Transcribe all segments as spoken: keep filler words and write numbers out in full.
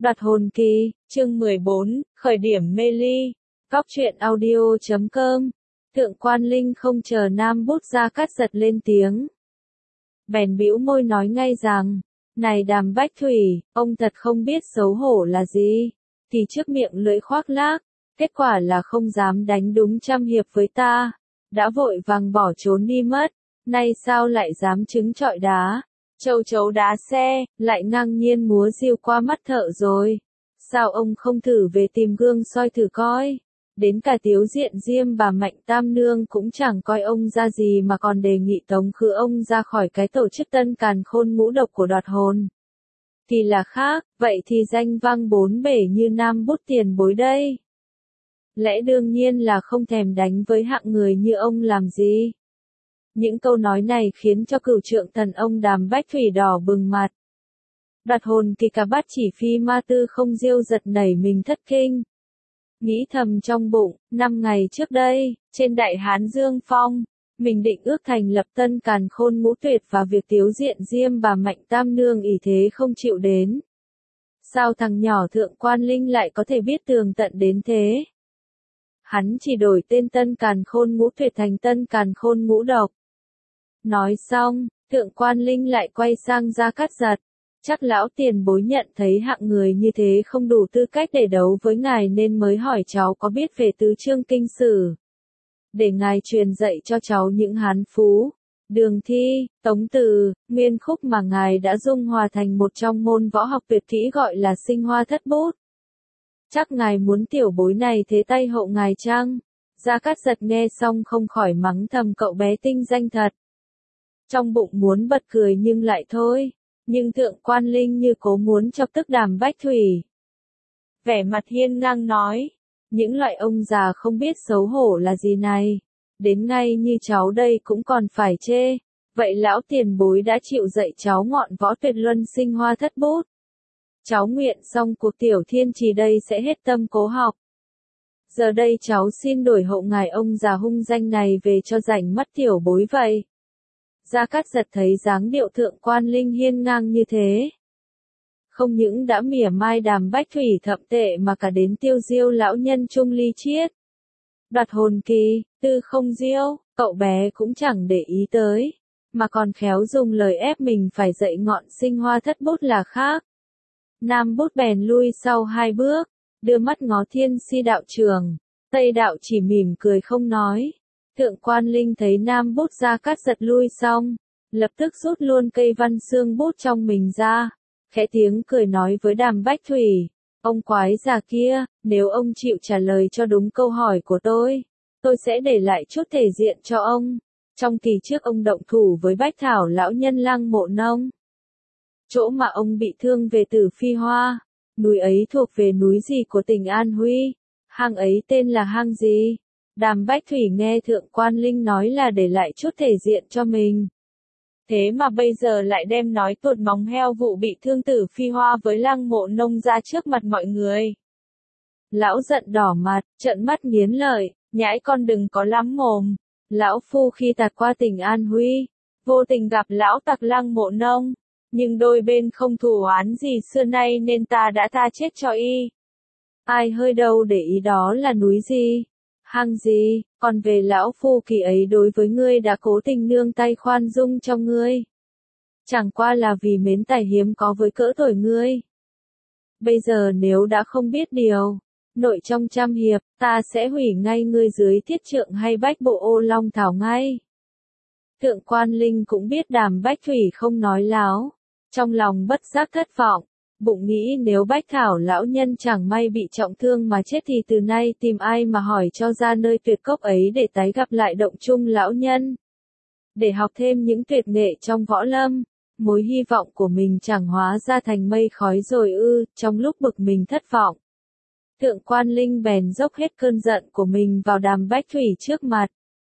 Đoạt hồn kỳ, chương mười bốn, khởi điểm mê ly, góc truyện audio chấm com. Thượng Quan Linh không chờ Nam Bút Gia Cát giật lên tiếng. Bèn bĩu môi nói ngay rằng, này Đàm Bách Thủy, ông thật không biết xấu hổ là gì, thì trước miệng lưỡi khoác lác, kết quả là không dám đánh đúng trăm hiệp với ta, đã vội vàng bỏ trốn đi mất, nay sao lại dám trứng trọi đá. Châu chấu đá xe, lại ngang nhiên múa diêu qua mắt thợ rồi. Sao ông không thử về tìm gương soi thử coi? Đến cả Tiếu Diện Diêm bà Mạnh Tam Nương cũng chẳng coi ông ra gì mà còn đề nghị tống khứ ông ra khỏi cái tổ chức Tân Càn Khôn ngũ độc của Đoạt Hồn. Thì là khác, vậy thì danh vang bốn bể như Nam Bút tiền bối đây. Lẽ đương nhiên là không thèm đánh với hạng người như ông làm gì. Những câu nói này khiến cho cửu trượng thần ông Đàm Bách Thủy đỏ bừng mặt. Đoạt hồn kỳ cả bát chỉ phi ma tư không diêu giật nảy mình thất kinh. Nghĩ thầm trong bụng, năm ngày trước đây, trên đại hán Dương Phong, mình định ước thành lập Tân Càn Khôn ngũ tuyệt và việc Tiếu Diện Diêm bà Mạnh Tam Nương ỷ thế không chịu đến. Sao thằng nhỏ Thượng Quan Linh lại có thể biết tường tận đến thế? Hắn chỉ đổi tên Tân Càn Khôn ngũ tuyệt thành Tân Càn Khôn ngũ độc. Nói xong, Thượng Quan Linh lại quay sang Gia Cát giật. Chắc lão tiền bối nhận thấy hạng người như thế không đủ tư cách để đấu với ngài nên mới hỏi cháu có biết về tứ chương kinh sử. Để ngài truyền dạy cho cháu những hán phú, đường thi, tống từ, nguyên khúc mà ngài đã dung hòa thành một trong môn võ học tuyệt kỹ gọi là sinh hoa thất bút. Chắc ngài muốn tiểu bối này thế tay hậu ngài chăng? Gia Cát giật nghe xong không khỏi mắng thầm cậu bé tinh danh thật. Trong bụng muốn bật cười nhưng lại thôi, nhưng Thượng Quan Linh như cố muốn chọc tức Đàm Bách Thủy. Vẻ mặt hiên ngang nói, những loại ông già không biết xấu hổ là gì này, đến ngay như cháu đây cũng còn phải chê, vậy lão tiền bối đã chịu dạy cháu ngọn võ tuyệt luân sinh hoa thất bút. Cháu nguyện xong cuộc tiểu thiên trì đây sẽ hết tâm cố học. Giờ đây cháu xin đổi hộ ngài ông già hung danh này về cho rảnh mắt tiểu bối vậy. Gia Cát giật thấy dáng điệu Thượng Quan Linh hiên ngang như thế. Không những đã mỉa mai Đàm Bách Thủy thậm tệ mà cả đến tiêu diêu lão nhân Trung Ly Chiết. Đoạt hồn kỳ, tư không diêu, cậu bé cũng chẳng để ý tới, mà còn khéo dùng lời ép mình phải dạy ngọn sinh hoa thất bút là khác. Nam Bút bèn lui sau hai bước, đưa mắt ngó Thiên Si đạo trường, Tây đạo chỉ mỉm cười không nói. Thượng Quan Linh thấy Nam Bút Gia Cát giật lui xong, lập tức rút luôn cây văn xương bút trong mình ra, khẽ tiếng cười nói với Đàm Bách Thủy, ông quái già kia, nếu ông chịu trả lời cho đúng câu hỏi của tôi, tôi sẽ để lại chút thể diện cho ông, trong kỳ trước ông động thủ với Bách Thảo lão nhân Lăng Mộ Nông. Chỗ mà ông bị thương về Tử Phi Hoa, núi ấy thuộc về núi gì của tỉnh An Huy, hang ấy tên là hang gì? Đàm Bách Thủy nghe Thượng Quan Linh nói là để lại chút thể diện cho mình. Thế mà bây giờ lại đem nói tuột móng heo vụ bị thương Tử Phi Hoa với Lăng Mộ Nông ra trước mặt mọi người. Lão giận đỏ mặt, trợn mắt nghiến lợi, nhãi con đừng có lắm mồm. Lão phu khi tạt qua tỉnh An Huy, vô tình gặp lão tặc Lăng Mộ Nông, nhưng đôi bên không thù oán gì xưa nay nên ta đã tha chết cho y. Ai hơi đâu để ý đó là núi gì? Hang gì, còn về lão phu kỳ ấy đối với ngươi đã cố tình nương tay khoan dung cho ngươi. Chẳng qua là vì mến tài hiếm có với cỡ tuổi ngươi. Bây giờ nếu đã không biết điều, nội trong trăm hiệp, ta sẽ hủy ngay ngươi dưới thiết trượng hay bách bộ ô long thảo ngay. Thượng Quan Linh cũng biết Đàm Bách Thủy không nói láo, trong lòng bất giác thất vọng. Bụng nghĩ nếu Bách Thảo lão nhân chẳng may bị trọng thương mà chết thì từ nay tìm ai mà hỏi cho ra nơi tuyệt cốc ấy để tái gặp lại Động Trung lão nhân. Để học thêm những tuyệt nghệ trong võ lâm, mối hy vọng của mình chẳng hóa ra thành mây khói rồi ư, trong lúc bực mình thất vọng. Thượng Quan Linh bèn dốc hết cơn giận của mình vào Đàm Bách Thủy trước mặt.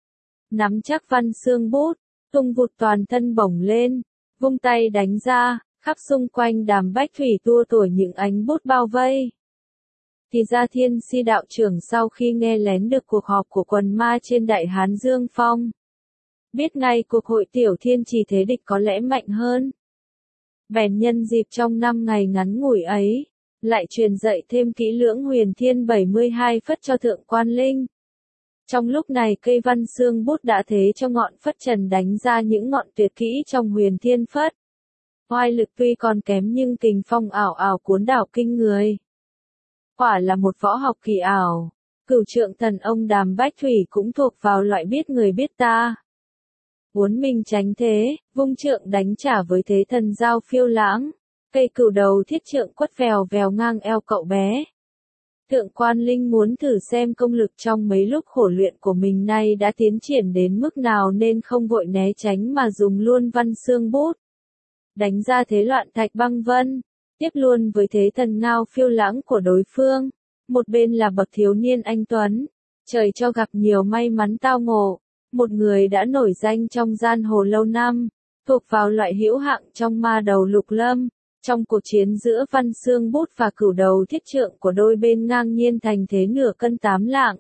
Nắm chắc văn xương bút, tung vụt toàn thân bổng lên, vung tay đánh ra. Khắp xung quanh Đàm Bách Thủy tua tủa những ánh bút bao vây. Thì ra Thiên Si đạo trưởng sau khi nghe lén được cuộc họp của quần ma trên Đại Hán Dương Phong, biết ngay cuộc hội tiểu thiên trì thế địch có lẽ mạnh hơn. Bèn nhân dịp trong năm ngày ngắn ngủi ấy, lại truyền dạy thêm kỹ lưỡng huyền thiên bảy mươi hai phất cho thượng quan linh. Trong lúc này cây văn xương bút đã thế cho ngọn phất trần đánh ra những ngọn tuyệt kỹ trong huyền thiên phất. Oai lực tuy còn kém nhưng kình phong ảo ảo cuốn đảo kinh người. Quả là một võ học kỳ ảo. Cửu trượng thần ông Đàm Bách Thủy cũng thuộc vào loại biết người biết ta. Uốn mình tránh thế, vung trượng đánh trả với thế thần giao phiêu lãng. Cây cửu đầu thiết trượng quất vèo vèo ngang eo cậu bé. Thượng quan linh muốn thử xem công lực trong mấy lúc khổ luyện của mình nay đã tiến triển đến mức nào nên không vội né tránh mà dùng luôn văn xương bút. Đánh ra thế loạn thạch băng vân, tiếp luôn với thế thần ngao phiêu lãng của đối phương. Một bên là bậc thiếu niên anh tuấn, trời cho gặp nhiều may mắn tao ngộ, một người đã nổi danh trong giang hồ lâu năm, thuộc vào loại hữu hạng trong ma đầu lục lâm. Trong cuộc chiến giữa văn xương bút và cửu đầu thiết trượng của đôi bên ngang nhiên thành thế nửa cân tám lạng.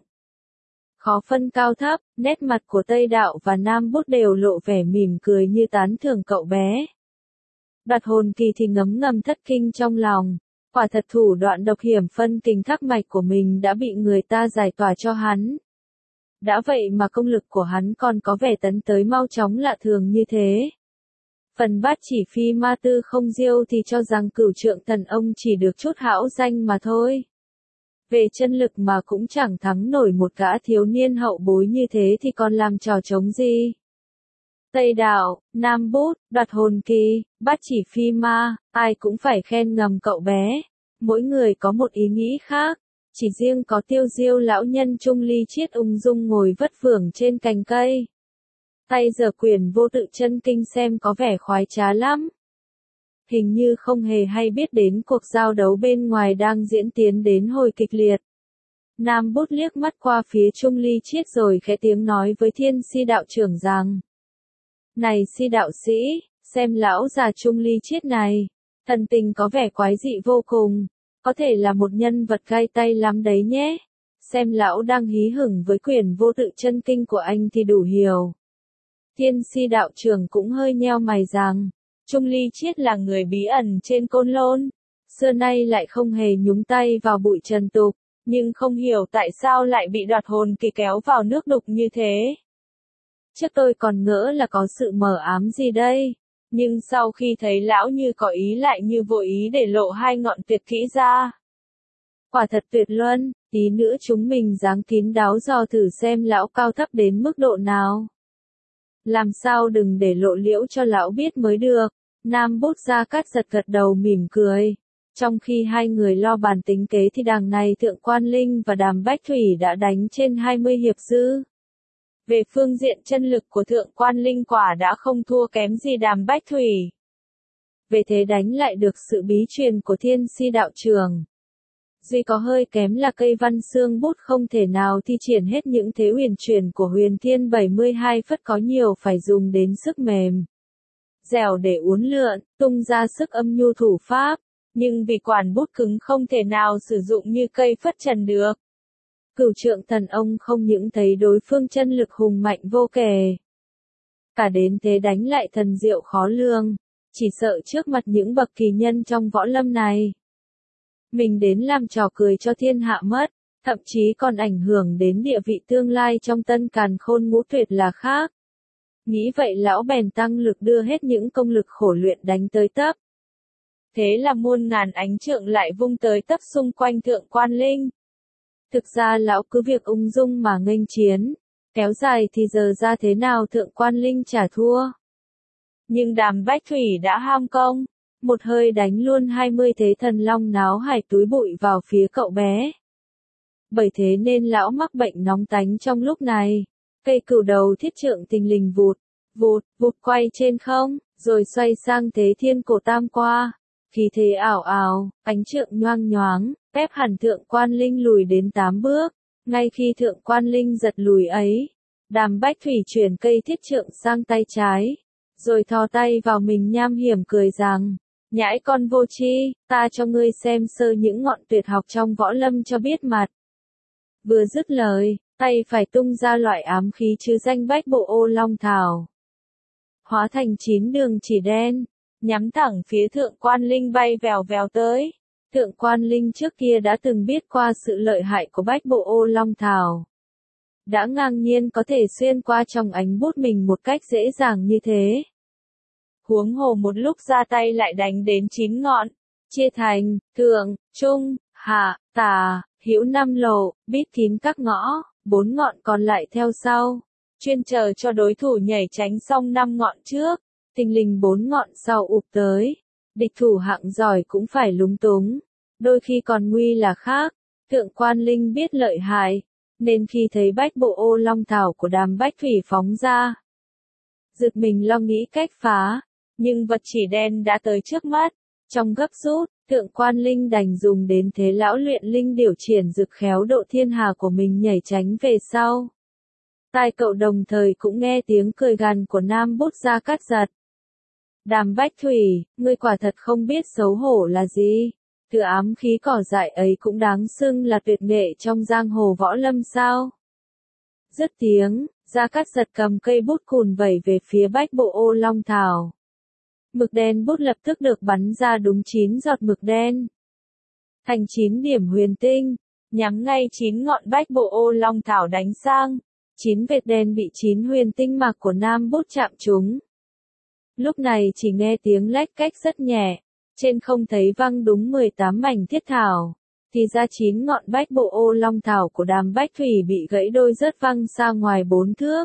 Khó phân cao thấp, nét mặt của Tây Đạo và Nam Bút đều lộ vẻ mỉm cười như tán thưởng cậu bé. Đoạt hồn kỳ thì ngấm ngầm thất kinh trong lòng, quả thật thủ đoạn độc hiểm phân kình thác mạch của mình đã bị người ta giải tỏa cho hắn. Đã vậy mà công lực của hắn còn có vẻ tấn tới mau chóng lạ thường như thế. Phần bát chỉ phi ma tư không diêu thì cho rằng cửu trượng thần ông chỉ được chút hão danh mà thôi. Về chân lực mà cũng chẳng thắng nổi một gã thiếu niên hậu bối như thế thì còn làm trò trống gì. Tây Đạo, Nam Bút, đoạt hồn kỳ, bát chỉ phi ma, ai cũng phải khen ngầm cậu bé. Mỗi người có một ý nghĩ khác, chỉ riêng có Tiêu Diêu lão nhân Trung Ly Chiết ung dung ngồi vất vưởng trên cành cây. Tay giở quyển vô tự chân kinh xem có vẻ khoái trá lắm. Hình như không hề hay biết đến cuộc giao đấu bên ngoài đang diễn tiến đến hồi kịch liệt. Nam Bút liếc mắt qua phía Trung Ly Chiết rồi khẽ tiếng nói với Thiên Si đạo trưởng rằng: Này Si đạo sĩ, xem lão già Trung Ly Chiết này, thần tình có vẻ quái dị vô cùng, có thể là một nhân vật gai tay lắm đấy nhé. Xem lão đang hí hửng với quyển vô tự chân kinh của anh thì đủ hiểu. Thiên Si đạo trưởng cũng hơi nheo mày rằng, Trung Ly Chiết là người bí ẩn trên Côn Lôn, xưa nay lại không hề nhúng tay vào bụi trần tục, nhưng không hiểu tại sao lại bị đoạt hồn kỳ kéo vào nước đục như thế. Trước tôi còn ngỡ là có sự mờ ám gì đây, nhưng sau khi thấy lão như có ý lại như vội ý để lộ hai ngọn tuyệt kỹ ra. Quả thật tuyệt luân, tí nữa chúng mình dáng kín đáo dò thử xem lão cao thấp đến mức độ nào. Làm sao đừng để lộ liễu cho lão biết mới được. Nam Bút Gia Cát giật gật đầu mỉm cười. Trong khi hai người lo bàn tính kế thì đằng này Thượng Quan Linh và Đàm Bách Thủy đã đánh trên hai mươi hiệp dư. Về phương diện chân lực của Thượng Quan Linh quả đã không thua kém gì Đàm Bách Thủy. Về thế đánh lại được sự bí truyền của Thiên Si đạo trưởng. Duy có hơi kém là cây văn xương bút không thể nào thi triển hết những thế huyền truyền của huyền thiên bảy mươi hai phất, có nhiều phải dùng đến sức mềm dẻo để uốn lượn, tung ra sức âm nhu thủ pháp, nhưng vì quản bút cứng không thể nào sử dụng như cây phất trần được. Cửu trượng thần ông không những thấy đối phương chân lực hùng mạnh vô kể, cả đến thế đánh lại thần diệu khó lường, chỉ sợ trước mặt những bậc kỳ nhân trong võ lâm này, mình đến làm trò cười cho thiên hạ mất, thậm chí còn ảnh hưởng đến địa vị tương lai trong tân càn khôn ngũ tuyệt là khác. Nghĩ vậy lão bèn tăng lực đưa hết những công lực khổ luyện đánh tới tấp. Thế là muôn ngàn ánh trượng lại vung tới tấp xung quanh Thượng Quan Linh. Thực ra lão cứ việc ung dung mà nghênh chiến, kéo dài thì giờ ra thế nào Thượng Quan Linh chả thua. Nhưng Đàm Bách Thủy đã ham công, một hơi đánh luôn hai mươi thế thần long náo hải túi bụi vào phía cậu bé. Bởi thế nên lão mắc bệnh nóng tánh trong lúc này. Cây cửu đầu thiết trượng tình lình vụt, vụt, vụt quay trên không, rồi xoay sang thế thiên cổ tam qua. Khí thế ảo ảo, ánh trượng nhoang nhoáng, ép hẳn Thượng Quan Linh lùi đến tám bước. Ngay khi Thượng Quan Linh giật lùi ấy, Đàm Bách Thủy chuyển cây thiết trượng sang tay trái, rồi thò tay vào mình nham hiểm cười rằng, nhãi con vô tri, ta cho ngươi xem sơ những ngọn tuyệt học trong võ lâm cho biết mặt. Vừa dứt lời, tay phải tung ra loại ám khí chứ danh bách bộ ô long thảo, hóa thành chín đường chỉ đen, nhắm thẳng phía Thượng Quan Linh bay vèo vèo tới. Thượng quan Linh trước kia đã từng biết qua sự lợi hại của bách bộ ô long thảo. Đã ngang nhiên có thể xuyên qua trong ánh bút mình một cách dễ dàng như thế. Huống hồ một lúc ra tay lại đánh đến chín ngọn, chia thành, thượng, trung, hạ, tả, hữu năm lộ, bít kín các ngõ, bốn ngọn còn lại theo sau, chuyên chờ cho đối thủ nhảy tránh xong năm ngọn trước, thình lình bốn ngọn sau ụp tới. Địch thủ hạng giỏi cũng phải lúng túng, đôi khi còn nguy là khác. Thượng quan Linh biết lợi hại, nên khi thấy bách bộ ô long thảo của Đàm Bách Thủy phóng ra, giật mình lo nghĩ cách phá, nhưng vật chỉ đen đã tới trước mắt. Trong gấp rút, Thượng quan Linh đành dùng đến thế lão luyện linh điều triển dực khéo độ thiên hà của mình nhảy tránh về sau. Tai cậu đồng thời cũng nghe tiếng cười gằn của Nam Bút Gia Cát Giật. Đàm Bách Thủy, ngươi quả thật không biết xấu hổ là gì. Thứ ám khí cỏ dại ấy cũng đáng xưng là tuyệt nghệ trong giang hồ võ lâm sao. Dứt tiếng, Gia Cát Giật cầm cây bút cùn vẩy về phía bách bộ ô long thảo. Mực đen bút lập tức được bắn ra đúng chín giọt mực đen. Thành chín điểm huyền tinh, nhắm ngay chín ngọn bách bộ ô long thảo đánh sang. Chín vệt đen bị chín huyền tinh mạc của Nam Bút chạm trúng. Lúc này chỉ nghe tiếng lách cách rất nhẹ, trên không thấy văng đúng mười tám mảnh thiết thảo, thì ra chín ngọn bách bộ ô long thảo của Đàm Bách Thủy bị gãy đôi rớt văng xa ngoài bốn thước.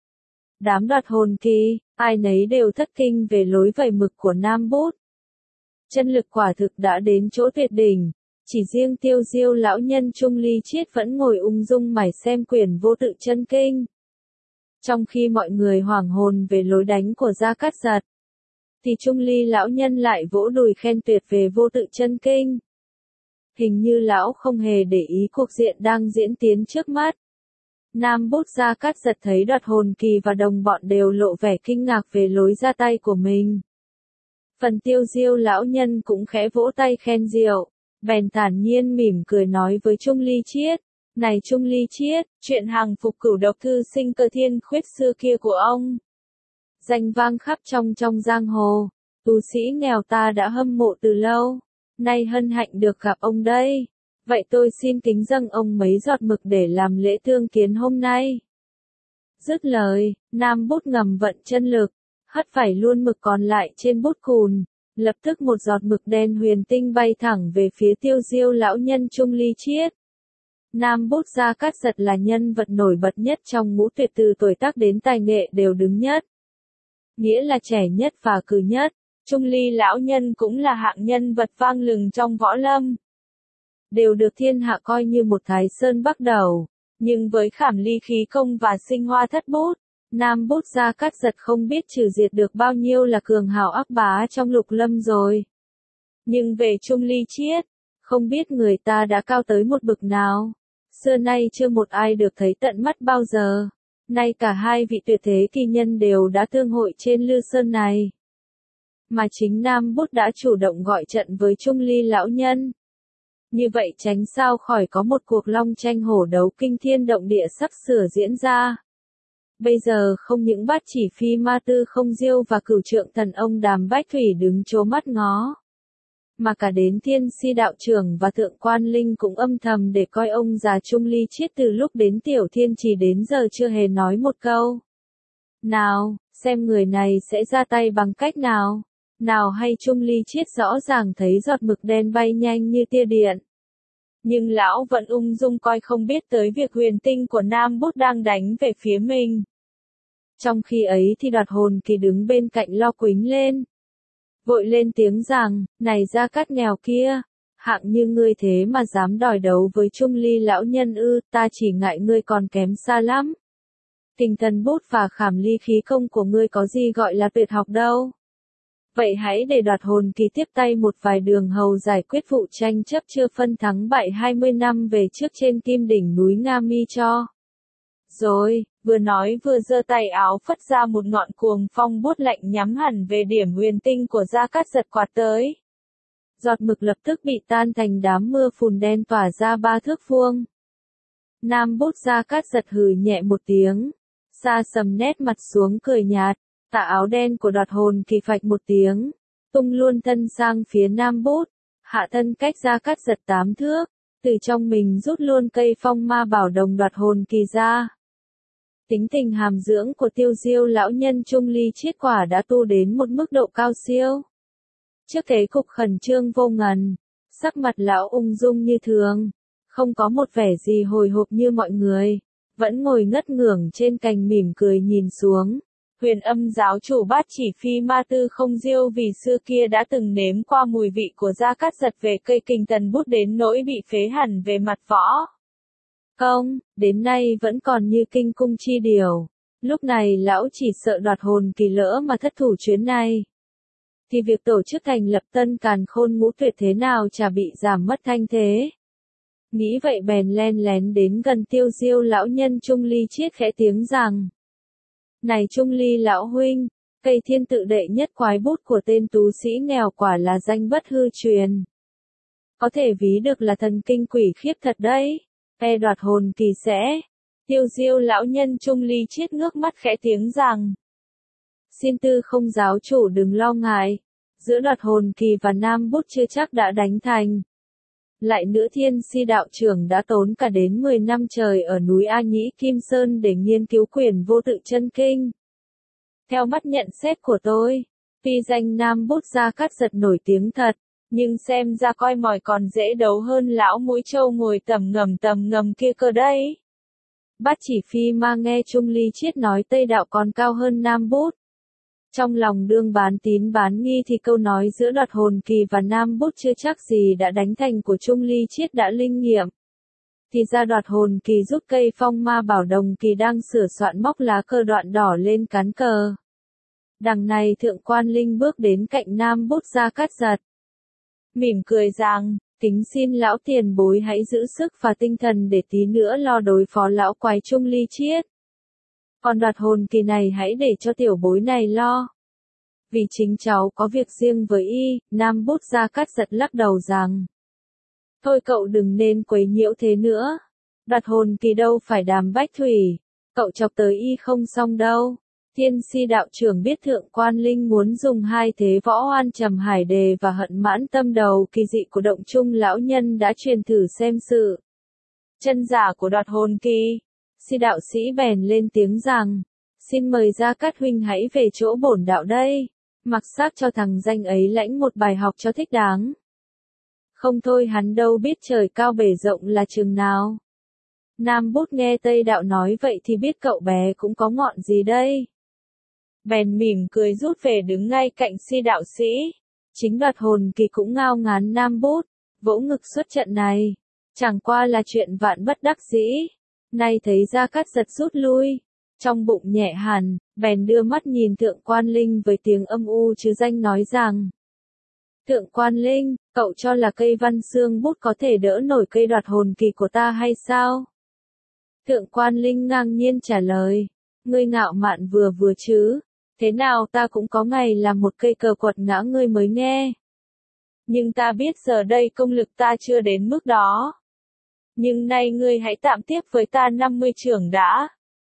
Đám đoạt hồn kỳ, ai nấy đều thất kinh về lối vẩy mực của Nam Bút. Chân lực quả thực đã đến chỗ tuyệt đỉnh, chỉ riêng Tiêu Diêu lão nhân Trung Ly Chiết vẫn ngồi ung dung mải xem quyển Vô Tự Chân Kinh. Trong khi mọi người hoảng hồn về lối đánh của Gia Cát Giật, thì Trung Ly lão nhân lại vỗ đùi khen tuyệt về Vô Tự Chân Kinh. Hình như lão không hề để ý cuộc diện đang diễn tiến trước mắt. Nam Bút Gia Cát Giật thấy đoạt hồn kỳ và đồng bọn đều lộ vẻ kinh ngạc về lối ra tay của mình. Phần Tiêu Diêu lão nhân cũng khẽ vỗ tay khen diệu, bèn thản nhiên mỉm cười nói với Trung Ly Chiết, này Trung Ly Chiết, chuyện hàng phục cửu độc thư sinh Cơ Thiên Khuyết xưa kia của ông, danh vang khắp trong trong giang hồ, tu sĩ nghèo ta đã hâm mộ từ lâu, nay hân hạnh được gặp ông đây. Vậy tôi xin kính dâng ông mấy giọt mực để làm lễ thương kiến hôm nay. Dứt lời, Nam Bút ngầm vận chân lực, hất phải luôn mực còn lại trên bút cùn, lập tức một giọt mực đen huyền tinh bay thẳng về phía Tiêu Diêu lão nhân Trung Ly Chiết. Nam Bút Gia Cát Giật là nhân vật nổi bật nhất trong ngũ tuyệt, từ tuổi tác đến tài nghệ đều đứng nhất. Nghĩa là trẻ nhất và cử nhất, Trung Ly lão nhân cũng là hạng nhân vật vang lừng trong võ lâm. Đều được thiên hạ coi như một Thái Sơn Bắc Đầu, nhưng với khảm ly khí công và sinh hoa thất bút, Nam Bút Gia Cát Giật không biết trừ diệt được bao nhiêu là cường hào ác bá trong lục lâm rồi. Nhưng về Trung Ly Chiết, không biết người ta đã cao tới một bậc nào, xưa nay chưa một ai được thấy tận mắt bao giờ, nay cả hai vị tuyệt thế kỳ nhân đều đã tương hội trên Lư Sơn này. Mà chính Nam Bút đã chủ động gọi trận với Trung Ly lão nhân. Như vậy tránh sao khỏi có một cuộc long tranh hổ đấu kinh thiên động địa sắp sửa diễn ra. Bây giờ không những Bát Chỉ Phi Ma Tư Không Diêu và Cửu Trượng Thần ông Đàm Bách Thủy đứng trố mắt ngó, mà cả đến Thiên Si đạo trưởng và Thượng quan Linh cũng âm thầm để coi ông già Trung Ly Chiết từ lúc đến Tiểu Thiên Chỉ đến giờ chưa hề nói một câu. Nào, xem người này sẽ ra tay bằng cách nào. Nào hay Trung Ly Chiết rõ ràng thấy giọt mực đen bay nhanh như tia điện. Nhưng lão vẫn ung dung coi không biết tới việc huyền tinh của Nam Bút đang đánh về phía mình. Trong khi ấy thì đoạt hồn kỳ đứng bên cạnh lo quính lên. Vội lên tiếng rằng, này Gia Cát nghèo kia, hạng như ngươi thế mà dám đòi đấu với Trung Ly lão nhân ư, ta chỉ ngại ngươi còn kém xa lắm. Tình thần bút và khảm ly khí công của ngươi có gì gọi là tuyệt học đâu. Vậy hãy để đoạt hồn kỳ tiếp tay một vài đường hầu giải quyết vụ tranh chấp chưa phân thắng bại hai mươi năm về trước trên kim đỉnh núi Nga Mi cho. Rồi, vừa nói vừa giơ tay áo phất ra một ngọn cuồng phong bút lạnh nhắm hẳn về điểm huyền tinh của Gia Cát Giật quạt tới. Giọt mực lập tức bị tan thành đám mưa phùn đen tỏa ra ba thước vuông. Nam Bút Gia Cát Giật hừ nhẹ một tiếng, xa sầm nét mặt xuống cười nhạt. Tà áo đen của đoạt hồn kỳ phạch một tiếng, tung luôn thân sang phía Nam Bút, hạ thân cách Gia Cát Giật tám thước, từ trong mình rút luôn cây phong ma bảo đồng đoạt hồn kỳ ra. Tính tình hàm dưỡng của Tiêu Diêu lão nhân Trung Ly Chiết quả đã tu đến một mức độ cao siêu. Trước thế cục khẩn trương vô ngần, sắc mặt lão ung dung như thường, không có một vẻ gì hồi hộp như mọi người, vẫn ngồi ngất ngưởng trên cành mỉm cười nhìn xuống. Huyền Âm giáo chủ Bát Chỉ Phi Ma Tư Không Diêu vì xưa kia đã từng nếm qua mùi vị của Gia Cát Giật về cây kinh tần bút đến nỗi bị phế hẳn về mặt võ công, đến nay vẫn còn như kinh cung chi điều. Lúc này lão chỉ sợ đoạt hồn kỳ lỡ mà thất thủ chuyến này, thì việc tổ chức thành lập Tân Càn Khôn Ngũ Tuyệt thế nào chả bị giảm mất thanh thế. Nghĩ vậy bèn len lén đến gần Tiêu Diêu lão nhân Trung Ly Chiết khẽ tiếng rằng: Này Trung Ly lão huynh, cây thiên tự đệ nhất quái bút của tên tú sĩ nghèo quả là danh bất hư truyền. Có thể ví được là thần kinh quỷ khiếp thật đấy, e đoạt hồn kỳ sẽ. Tiêu Diêu lão nhân Trung Ly Chiết ngước mắt khẽ tiếng rằng: Xin Tư Không giáo chủ đừng lo ngại, giữa đoạt hồn kỳ và nam bút chưa chắc đã đánh thành. Lại nữa Thiên Si đạo trưởng đã tốn cả đến mười năm trời ở núi A Nhĩ Kim Sơn để nghiên cứu quyền vô tự chân kinh. Theo mắt nhận xét của tôi, tuy danh nam bút Gia Cát Giật nổi tiếng thật, nhưng xem ra coi mỏi còn dễ đấu hơn lão mũi trâu ngồi tầm ngầm tầm ngầm kia cơ đấy. Bát Chỉ Phi Ma nghe Trung Ly Chiết nói Tây đạo còn cao hơn nam bút. Trong lòng đương bán tín bán nghi thì câu nói giữa đoạt hồn kỳ và nam bút chưa chắc gì đã đánh thành của Trung Ly Chiết đã linh nghiệm. Thì ra đoạt hồn kỳ giúp cây phong ma bảo đồng kỳ đang sửa soạn móc lá cờ đoạn đỏ lên cán cờ. Đằng này Thượng Quan Linh bước đến cạnh nam bút Gia Cát Giật, mỉm cười rằng: Kính xin lão tiền bối hãy giữ sức và tinh thần để tí nữa lo đối phó lão quái Trung Ly Chiết. Còn đoạt hồn kỳ này hãy để cho tiểu bối này lo. Vì chính cháu có việc riêng với y. Nam bút Gia Cát Giật lắc đầu rằng: Thôi cậu đừng nên quấy nhiễu thế nữa. Đoạt hồn kỳ đâu phải đàm bách thủy, cậu chọc tới y không xong đâu. Thiên Si đạo trưởng biết Thượng Quan Linh muốn dùng hai thế võ oan trầm hải đề và hận mãn tâm đầu kỳ dị của động trung lão nhân đã truyền thử xem sự chân giả của đoạt hồn kỳ. Si đạo sĩ bèn lên tiếng rằng: Xin mời Gia Cát huynh hãy về chỗ bổn đạo đây, mặc xác cho thằng danh ấy lãnh một bài học cho thích đáng. Không thôi hắn đâu biết trời cao bể rộng là chừng nào. Nam bút nghe Tây đạo nói vậy thì biết cậu bé cũng có ngọn gì đây. Bèn mỉm cười rút về đứng ngay cạnh Si đạo sĩ. Chính đoạt hồn kỳ cũng ngao ngán nam bút, vỗ ngực suốt trận này. Chẳng qua là chuyện vạn bất đắc dĩ. Nay thấy Gia Cát Giật rút lui, trong bụng nhẹ hẳn, bèn đưa mắt nhìn Thượng Quan Linh với tiếng âm u chứ danh nói rằng: Thượng Quan Linh, cậu cho là cây văn xương bút có thể đỡ nổi cây đoạt hồn kỳ của ta hay sao? Thượng Quan Linh ngang nhiên trả lời: Ngươi ngạo mạn vừa vừa chứ, thế nào ta cũng có ngày làm một cây cờ quật ngã ngươi mới nghe. Nhưng ta biết giờ đây công lực ta chưa đến mức đó. Nhưng nay ngươi hãy tạm tiếp với ta năm mươi chưởng đã.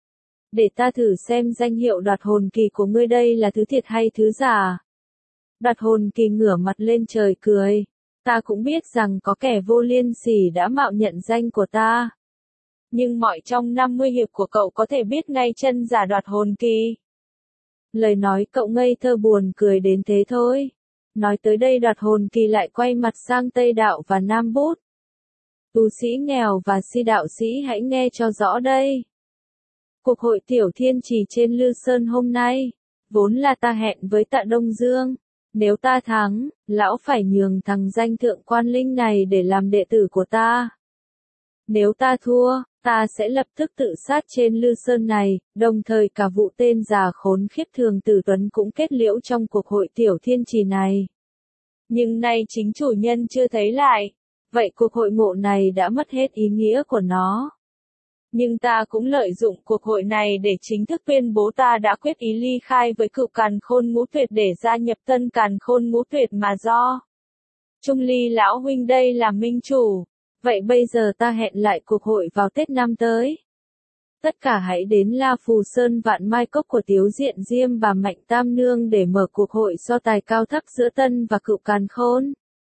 Để ta thử xem danh hiệu đoạt hồn kỳ của ngươi đây là thứ thiệt hay thứ giả. Đoạt hồn kỳ ngửa mặt lên trời cười: Ta cũng biết rằng có kẻ vô liêm sỉ đã mạo nhận danh của ta. Nhưng mọi trong năm mươi hiệp của cậu có thể biết ngay chân giả đoạt hồn kỳ. Lời nói cậu ngây thơ buồn cười đến thế thôi. Nói tới đây đoạt hồn kỳ lại quay mặt sang Tây đạo và Nam bút. Tú sĩ nghèo và Si đạo sĩ hãy nghe cho rõ đây. Cuộc hội tiểu thiên trì trên Lư Sơn hôm nay, vốn là ta hẹn với Tạ Đông Dương. Nếu ta thắng, lão phải nhường thằng danh Thượng Quan Linh này để làm đệ tử của ta. Nếu ta thua, ta sẽ lập tức tự sát trên Lư Sơn này, đồng thời cả vụ tên già khốn khiếp Thường Tử Tuấn cũng kết liễu trong cuộc hội tiểu thiên trì này. Nhưng nay chính chủ nhân chưa thấy lại, vậy cuộc hội ngộ này đã mất hết ý nghĩa của nó. Nhưng ta cũng lợi dụng cuộc hội này để chính thức tuyên bố ta đã quyết ý ly khai với Cựu Càn Khôn Ngũ Tuyệt để gia nhập Tân Càn Khôn Ngũ Tuyệt mà do Trung Ly lão huynh đây là minh chủ. Vậy bây giờ ta hẹn lại cuộc hội vào Tết năm tới. Tất cả hãy đến La Phù Sơn Vạn Mai Cốc của Tiếu Diện Diêm và Mạnh Tam Nương để mở cuộc hội so tài cao thấp giữa Tân và Cựu Càn Khôn.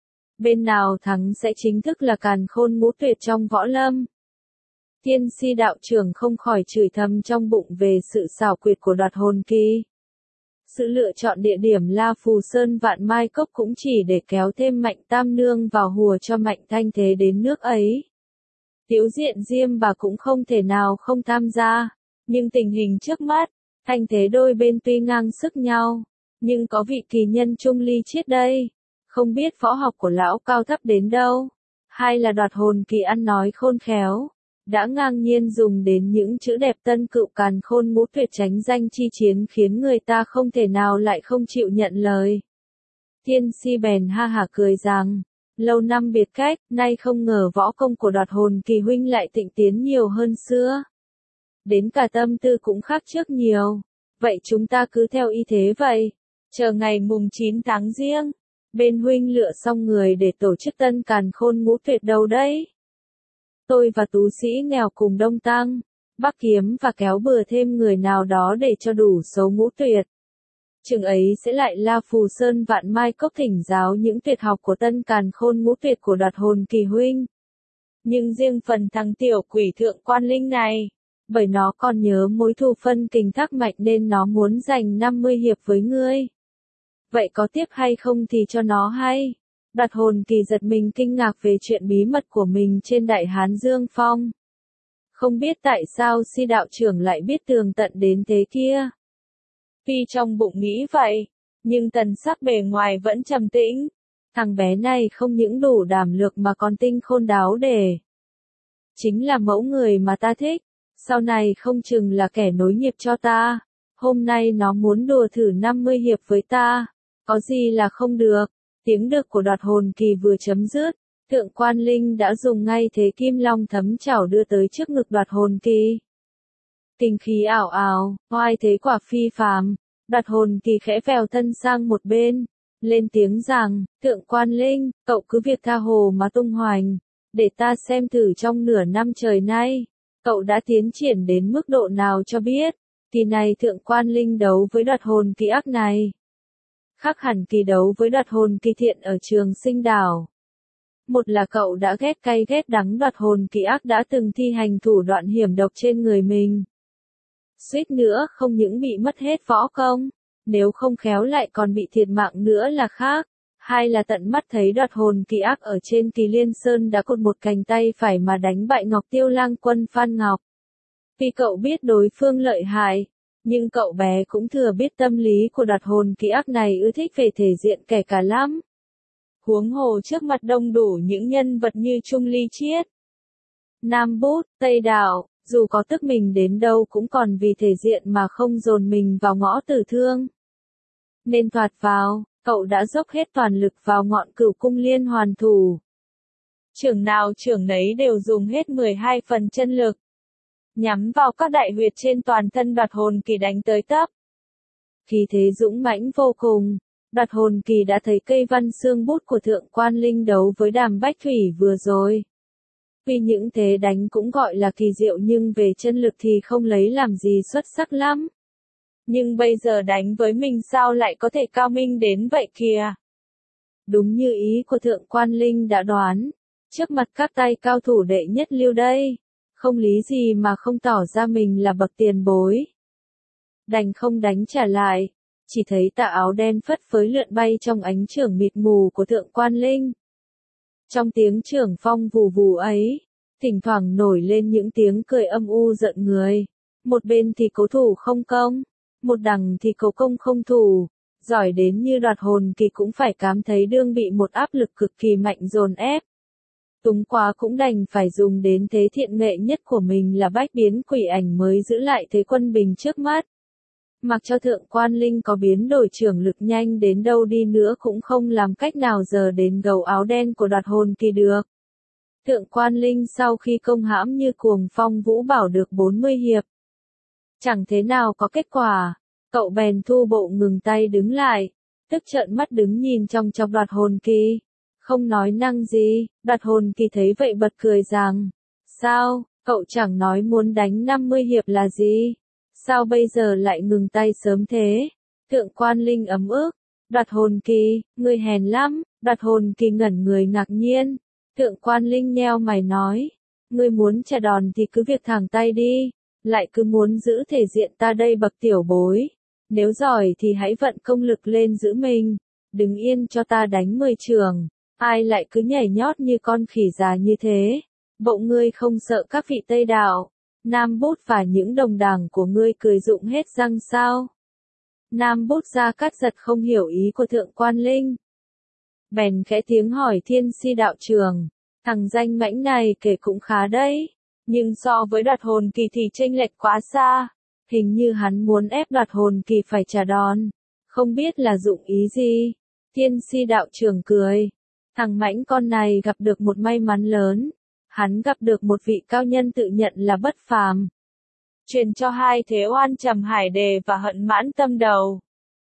Bên nào thắng sẽ chính thức là càn khôn ngũ tuyệt trong võ lâm. Tiên si đạo trưởng không khỏi chửi thầm trong bụng về sự xảo quyệt của đoạt hồn kỳ. Sự lựa chọn địa điểm La Phù Sơn Vạn Mai Cốc cũng chỉ để kéo thêm Mạnh Tam Nương vào hùa cho Mạnh Thanh Thế đến nước ấy. Tiếu Diện Diêm bà cũng không thể nào không tham gia, nhưng tình hình trước mắt, Thanh Thế đôi bên tuy ngang sức nhau, nhưng có vị kỳ nhân trung ly chiết đây, không biết võ học của lão cao thấp đến đâu, hay là đoạt hồn kỳ ăn nói khôn khéo, đã ngang nhiên dùng đến những chữ đẹp tân cựu càn khôn ngũ tuyệt tránh danh chi chiến khiến người ta không thể nào lại không chịu nhận lời. Tiên si bèn ha hả cười rằng, lâu năm biệt cách, nay không ngờ võ công của đoạt hồn kỳ huynh lại tịnh tiến nhiều hơn xưa. Đến cả tâm tư cũng khác trước nhiều, vậy chúng ta cứ theo y thế vậy, chờ ngày mùng chín tháng Giêng, bên huynh lựa xong người để tổ chức tân càn khôn ngũ tuyệt đâu đấy. Tôi và tú sĩ nghèo cùng đông tăng, bắc kiếm và kéo bừa thêm người nào đó để cho đủ số ngũ tuyệt. Chừng ấy sẽ lại La Phù Sơn Vạn Mai Cốc thỉnh giáo những tuyệt học của tân càn khôn ngũ tuyệt của đoạt hồn kỳ huynh. Nhưng riêng phần thằng tiểu quỷ thượng quan linh này, bởi nó còn nhớ mối thù phân kình thác mạch nên nó muốn giành năm mươi hiệp với ngươi. Vậy có tiếp hay không thì cho nó hay. Đoạt hồn kỳ giật mình kinh ngạc về chuyện bí mật của mình trên Đại Hán Dương Phong. Không biết tại sao si đạo trưởng lại biết tường tận đến thế kia. Tuy trong bụng nghĩ vậy, nhưng tần sắc bề ngoài vẫn trầm tĩnh. Thằng bé này không những đủ đảm lược mà còn tinh khôn đáo để. Chính là mẫu người mà ta thích, sau này không chừng là kẻ nối nghiệp cho ta. Hôm nay nó muốn đùa thử năm mươi hiệp với ta, có gì là không được. Tiếng đực của đoạt hồn kỳ vừa chấm dứt, Thượng Quan Linh đã dùng ngay thế kim long thấm chảo đưa tới trước ngực đoạt hồn kỳ. Kinh khí ảo ảo, oai thế quả phi phàm, đoạt hồn kỳ khẽ vèo thân sang một bên, lên tiếng rằng, Thượng Quan Linh, cậu cứ việc tha hồ mà tung hoành, để ta xem thử trong nửa năm trời nay, cậu đã tiến triển đến mức độ nào cho biết. Kỳ này Thượng Quan Linh đấu với đoạt hồn kỳ ác này. Khác hẳn kỳ đấu với đoạt hồn kỳ thiện ở Trường Sinh Đảo. Một là cậu đã ghét cay ghét đắng đoạt hồn kỳ ác đã từng thi hành thủ đoạn hiểm độc trên người mình. Suýt nữa không những bị mất hết võ công, nếu không khéo lại còn bị thiệt mạng nữa là khác. Hai là tận mắt thấy đoạt hồn kỳ ác ở trên Kỳ Liên Sơn đã cột một cành tay phải mà đánh bại Ngọc Tiêu Lang quân Phan Ngọc. Vì cậu biết đối phương lợi hại, nhưng cậu bé cũng thừa biết tâm lý của đoạt hồn kỳ ác này ưa thích về thể diện kẻ cả lắm. Huống hồ trước mặt đông đủ những nhân vật như Trung Ly Chiết, Nam Bút, Tây Đạo, dù có tức mình đến đâu cũng còn vì thể diện mà không dồn mình vào ngõ tử thương. Nên thoạt vào, cậu đã dốc hết toàn lực vào ngọn Cửu Cung liên hoàn thủ. Trưởng nào trưởng nấy đều dùng hết mười hai phần chân lực, nhắm vào các đại huyệt trên toàn thân đoạt hồn kỳ đánh tới tấp. Khí thế dũng mãnh vô cùng, đoạt hồn kỳ đã thấy cây văn xương bút của Thượng Quan Linh đấu với Đàm Bách Thủy vừa rồi. Vì những thế đánh cũng gọi là kỳ diệu nhưng về chân lực thì không lấy làm gì xuất sắc lắm. Nhưng bây giờ đánh với mình sao lại có thể cao minh đến vậy kìa. Đúng như ý của Thượng Quan Linh đã đoán, trước mặt các tay cao thủ đệ nhất lưu đây, không lý gì mà không tỏ ra mình là bậc tiền bối. Đành không đánh trả lại, chỉ thấy tà áo đen phất phới lượn bay trong ánh chưởng mịt mù của Thượng Quan Linh. Trong tiếng chưởng phong vù vù ấy, thỉnh thoảng nổi lên những tiếng cười âm u giận người. Một bên thì cố thủ không công, một đằng thì cố công không thủ, giỏi đến như đoạt hồn kỳ cũng phải cảm thấy đương bị một áp lực cực kỳ mạnh dồn ép. Túng quá cũng đành phải dùng đến thế thiện nghệ nhất của mình là bách biến quỷ ảnh mới giữ lại thế quân bình trước mắt. Mặc cho Thượng Quan Linh có biến đổi trưởng lực nhanh đến đâu đi nữa cũng không làm cách nào giờ đến gầu áo đen của đoạt hồn kỳ được. Thượng Quan Linh sau khi công hãm như cuồng phong vũ bảo được bốn mươi hiệp. Chẳng thế nào có kết quả, cậu bèn thu bộ ngừng tay đứng lại, tức trợn mắt đứng nhìn trong chọc đoạt hồn kỳ. Không nói năng gì, đoạt hồn kỳ thấy vậy bật cười rằng, sao, cậu chẳng nói muốn đánh năm mươi hiệp là gì? Sao bây giờ lại ngừng tay sớm thế? Thượng Quan Linh ấm ức, Đoạt hồn kỳ, ngươi hèn lắm, đoạt hồn kỳ ngẩn người ngạc nhiên. Thượng quan linh nheo mày nói, ngươi muốn trả đòn thì cứ việc thẳng tay đi, lại cứ muốn giữ thể diện ta đây bậc tiểu bối. Nếu giỏi thì hãy vận công lực lên giữ mình, đừng yên cho ta đánh mười trường, ai lại cứ nhảy nhót như con khỉ già như thế. Bộ ngươi không sợ các vị Tây Đạo, Nam Bút và những đồng đảng của ngươi cười rụng hết răng sao? Nam Bút Gia Cát Giật không hiểu ý của Thượng quan linh. Bèn khẽ tiếng hỏi Thiên Si đạo trường, thằng danh mãnh này kể cũng khá đấy, nhưng so với đoạt hồn kỳ thì chênh lệch quá xa, hình như hắn muốn ép đoạt hồn kỳ phải trả đòn, không biết là dụng ý gì. Thiên Si đạo trường cười, thằng mãnh con này gặp được một may mắn lớn, hắn gặp được một vị cao nhân tự nhận là bất phàm, truyền cho hai thế oan trầm hải đề và hận mãn tâm đầu.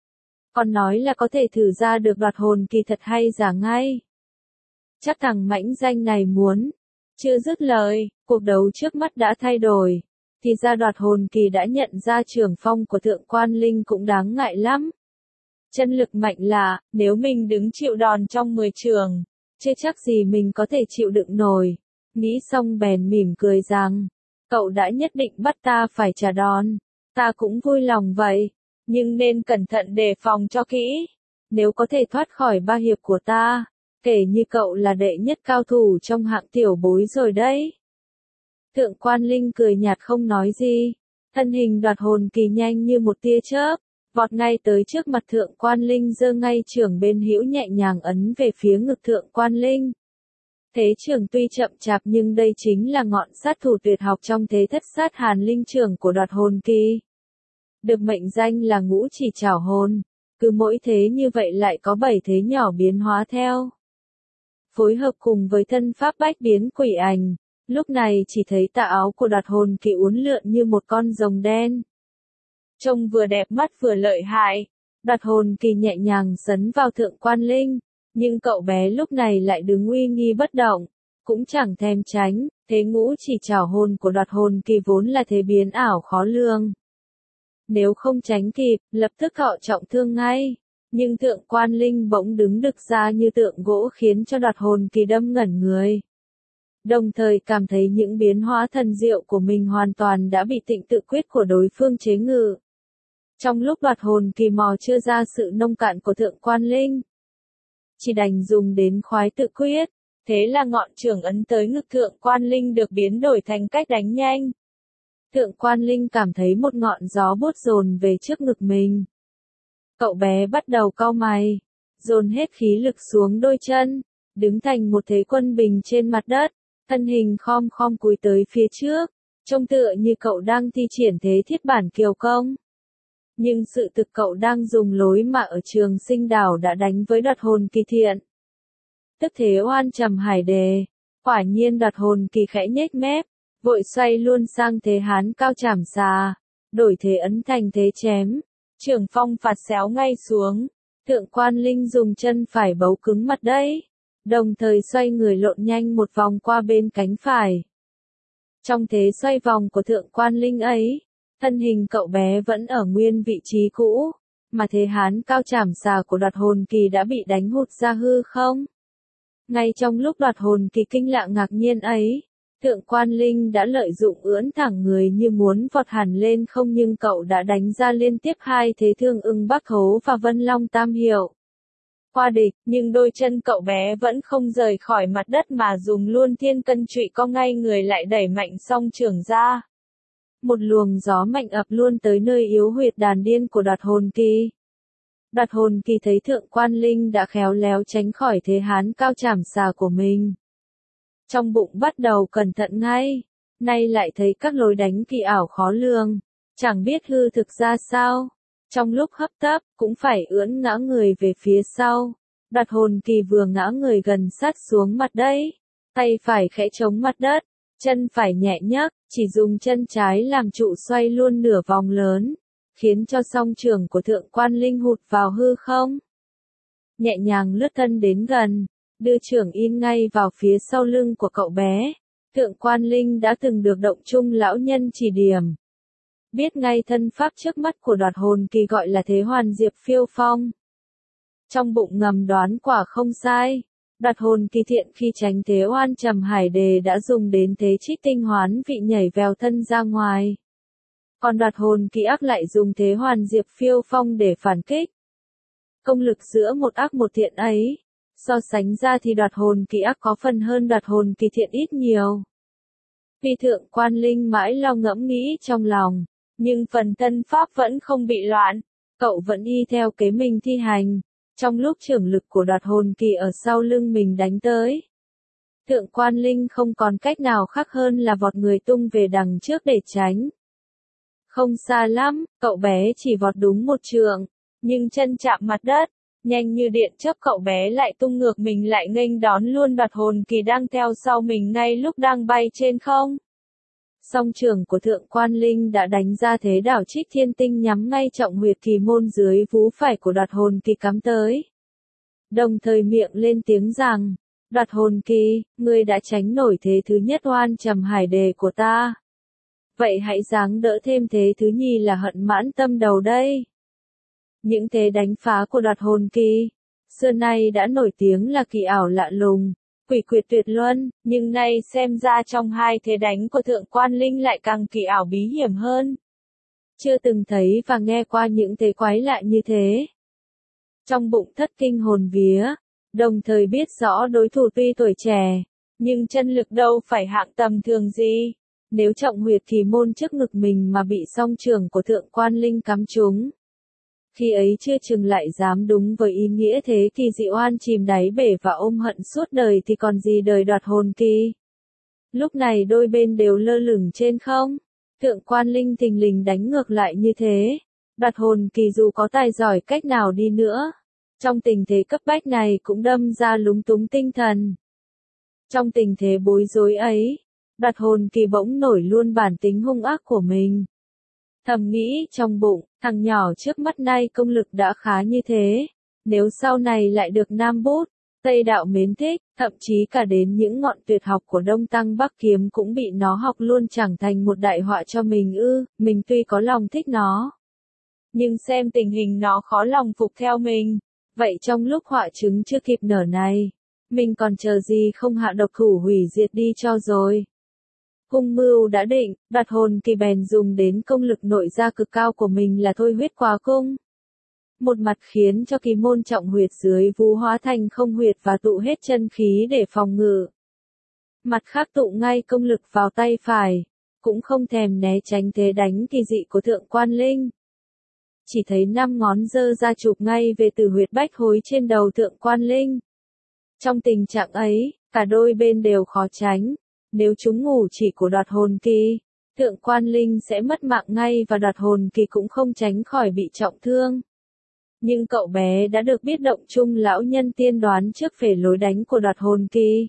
Còn nói là có thể thử ra được đoạt hồn kỳ thật hay giả ngay. Chắc thằng mãnh danh này muốn. Chưa dứt lời, cuộc đấu trước mắt đã thay đổi. Thì ra đoạt hồn kỳ đã nhận ra trường phong của Thượng quan linh cũng đáng ngại lắm. Chân lực mạnh là, nếu mình đứng chịu đòn trong mười trường, chưa chắc gì mình có thể chịu đựng nổi. Nghĩ xong bèn mỉm cười rằng, cậu đã nhất định bắt ta phải trả đòn. Ta cũng vui lòng vậy, nhưng nên cẩn thận đề phòng cho kỹ. Nếu có thể thoát khỏi ba hiệp của ta, kể như cậu là đệ nhất cao thủ trong hạng tiểu bối rồi đấy. Thượng quan linh cười nhạt không nói gì, thân hình đoạt hồn kỳ nhanh như một tia chớp, vọt ngay tới trước mặt thượng quan linh, giơ ngay chưởng bên hữu nhẹ nhàng ấn về phía ngực thượng quan linh. Thế trường tuy chậm chạp nhưng đây chính là ngọn sát thủ tuyệt học trong thế thất sát hàn linh trưởng của đoạt hồn kỳ. Được mệnh danh là ngũ chỉ trảo hồn, cứ mỗi thế như vậy lại có bảy thế nhỏ biến hóa theo. Phối hợp cùng với thân pháp bách biến quỷ ảnh, lúc này chỉ thấy tà áo của đoạt hồn kỳ uốn lượn như một con rồng đen. Trông vừa đẹp mắt vừa lợi hại, đoạt hồn kỳ nhẹ nhàng sấn vào thượng quan linh, nhưng cậu bé lúc này lại đứng uy nghi bất động, cũng chẳng thèm tránh, thế ngũ chỉ trảo hồn của đoạt hồn kỳ vốn là thế biến ảo khó lường. Nếu không tránh kịp, lập tức họ trọng thương ngay. Nhưng thượng quan linh bỗng đứng đực ra như tượng gỗ khiến cho đoạt hồn kỳ đâm ngẩn người. Đồng thời cảm thấy những biến hóa thần diệu của mình hoàn toàn đã bị tịnh tự quyết của đối phương chế ngự. Trong lúc đoạt hồn kỳ mò chưa ra sự nông cạn của thượng quan linh, chỉ đành dùng đến khoái tự quyết, thế là ngọn chưởng ấn tới ngực thượng quan linh được biến đổi thành cách đánh nhanh. Thượng quan linh cảm thấy một ngọn gió buốt dồn về trước ngực mình. Cậu bé bắt đầu cau mày, dồn hết khí lực xuống đôi chân, đứng thành một thế quân bình trên mặt đất, thân hình khom khom cúi tới phía trước, trông tựa như cậu đang thi triển thế thiết bản kiều công. Nhưng sự thực cậu đang dùng lối mà ở trường sinh đảo đã đánh với đoạt hồn kỳ thiện. Tức thế oan trầm hải đề, quả nhiên đoạt hồn kỳ khẽ nhếch mép, vội xoay luôn sang thế hán cao chảm xà, đổi thế ấn thành thế chém. Trường phong phạt xéo ngay xuống, thượng quan linh dùng chân phải bấu cứng mặt đấy, đồng thời xoay người lộn nhanh một vòng qua bên cánh phải. Trong thế xoay vòng của thượng quan linh ấy, thân hình cậu bé vẫn ở nguyên vị trí cũ, mà thế hán cao chảm xà của đoạt hồn kỳ đã bị đánh hụt ra hư không. Ngay trong lúc đoạt hồn kỳ kinh lạ ngạc nhiên ấy, thượng quan linh đã lợi dụng ưỡn thẳng người như muốn vọt hẳn lên không, nhưng cậu đã đánh ra liên tiếp hai thế thương ưng bắc hố và vân long tam hiệu. Qua địch, nhưng đôi chân cậu bé vẫn không rời khỏi mặt đất mà dùng luôn thiên cân trụy co ngay người lại đẩy mạnh song trưởng ra. Một luồng gió mạnh ập luôn tới nơi yếu huyệt đàn điên của đoạt hồn kỳ. Đoạt hồn kỳ thấy thượng quan linh đã khéo léo tránh khỏi thế hán cao chảm xà của mình. Trong bụng bắt đầu cẩn thận ngay, nay lại thấy các lối đánh kỳ ảo khó lường, chẳng biết hư thực ra sao. Trong lúc hấp tấp, cũng phải ưỡn ngã người về phía sau. Đoạt hồn kỳ vừa ngã người gần sát xuống mặt đấy, tay phải khẽ chống mặt đất, chân phải nhẹ nhấc, chỉ dùng chân trái làm trụ xoay luôn nửa vòng lớn, khiến cho song trưởng của thượng quan linh hụt vào hư không. Nhẹ nhàng lướt thân đến gần, đưa trưởng in ngay vào phía sau lưng của cậu bé. Thượng quan linh đã từng được động trung lão nhân chỉ điểm, biết ngay thân pháp trước mắt của đoạt hồn kỳ gọi là thế hoàn diệp phiêu phong. Trong bụng ngầm đoán quả không sai. Đoạt hồn kỳ thiện khi tránh thế oan trầm hải đề đã dùng đến thế trích tinh hoán vị nhảy vèo thân ra ngoài. Còn đoạt hồn kỳ ác lại dùng thế hoàn diệp phiêu phong để phản kích. Công lực giữa một ác một thiện ấy, so sánh ra thì đoạt hồn kỳ ác có phần hơn đoạt hồn kỳ thiện ít nhiều. Vì thượng quan linh mãi lo ngẫm nghĩ trong lòng, nhưng phần thân pháp vẫn không bị loạn, cậu vẫn y theo kế mình thi hành. Trong lúc trưởng lực của đoạt hồn kỳ ở sau lưng mình đánh tới, thượng quan linh không còn cách nào khác hơn là vọt người tung về đằng trước để tránh. Không xa lắm, cậu bé chỉ vọt đúng một trượng, nhưng chân chạm mặt đất, nhanh như điện chớp cậu bé lại tung ngược mình lại nghênh đón luôn đoạt hồn kỳ đang theo sau mình ngay lúc đang bay trên không. Song trường của thượng quan linh đã đánh ra thế đảo trích thiên tinh nhắm ngay trọng huyệt kỳ môn dưới vú phải của đoạt hồn kỳ cắm tới. Đồng thời miệng lên tiếng rằng, đoạt hồn kỳ, ngươi đã tránh nổi thế thứ nhất oan trầm hải đề của ta. Vậy hãy giáng đỡ thêm thế thứ nhì là hận mãn tâm đầu đây. Những thế đánh phá của đoạt hồn kỳ, xưa nay đã nổi tiếng là kỳ ảo lạ lùng, quỷ quyệt tuyệt luân, nhưng nay xem ra trong hai thế đánh của thượng quan linh lại càng kỳ ảo bí hiểm hơn. Chưa từng thấy và nghe qua những thế quái lạ như thế. Trong bụng thất kinh hồn vía, đồng thời biết rõ đối thủ tuy tuổi trẻ, nhưng chân lực đâu phải hạng tầm thường gì. Nếu trọng huyệt kỳ môn trước ngực mình mà bị song trường của thượng quan linh cắm trúng, khi ấy chưa chừng lại dám đúng với ý nghĩa thế kỳ dị oan chìm đáy bể và ôm hận suốt đời thì còn gì đời đoạt hồn kỳ. Lúc này đôi bên đều lơ lửng trên không, thượng quan linh thình lình đánh ngược lại như thế. Đoạt hồn kỳ dù có tài giỏi cách nào đi nữa, trong tình thế cấp bách này cũng đâm ra lúng túng tinh thần. Trong tình thế bối rối ấy, đoạt hồn kỳ bỗng nổi luôn bản tính hung ác của mình. Thầm nghĩ trong bụng, thằng nhỏ trước mắt nay công lực đã khá như thế, nếu sau này lại được Nam Bút, Tây Đạo mến thích, thậm chí cả đến những ngọn tuyệt học của Đông Tăng Bắc Kiếm cũng bị nó học luôn chẳng thành một đại họa cho mình ư, mình tuy có lòng thích nó, nhưng xem tình hình nó khó lòng phục theo mình, vậy trong lúc họa trứng chưa kịp nở này, mình còn chờ gì không hạ độc thủ hủy diệt đi cho rồi. Hung mưu đã định, đoạt hồn kỳ bèn dùng đến công lực nội gia cực cao của mình là thôi huyết quá cung. Một mặt khiến cho kỳ môn trọng huyệt dưới vú hóa thành không huyệt và tụ hết chân khí để phòng ngự. Mặt khác tụ ngay công lực vào tay phải, cũng không thèm né tránh thế đánh kỳ dị của thượng quan linh. Chỉ thấy năm ngón giơ ra chụp ngay về từ huyệt bách hối trên đầu thượng quan linh. Trong tình trạng ấy, cả đôi bên đều khó tránh. Nếu chúng ngủ chỉ của đoạt hồn kỳ, thượng quan linh sẽ mất mạng ngay và đoạt hồn kỳ cũng không tránh khỏi bị trọng thương. Nhưng cậu bé đã được biết động chung lão nhân tiên đoán trước về lối đánh của đoạt hồn kỳ,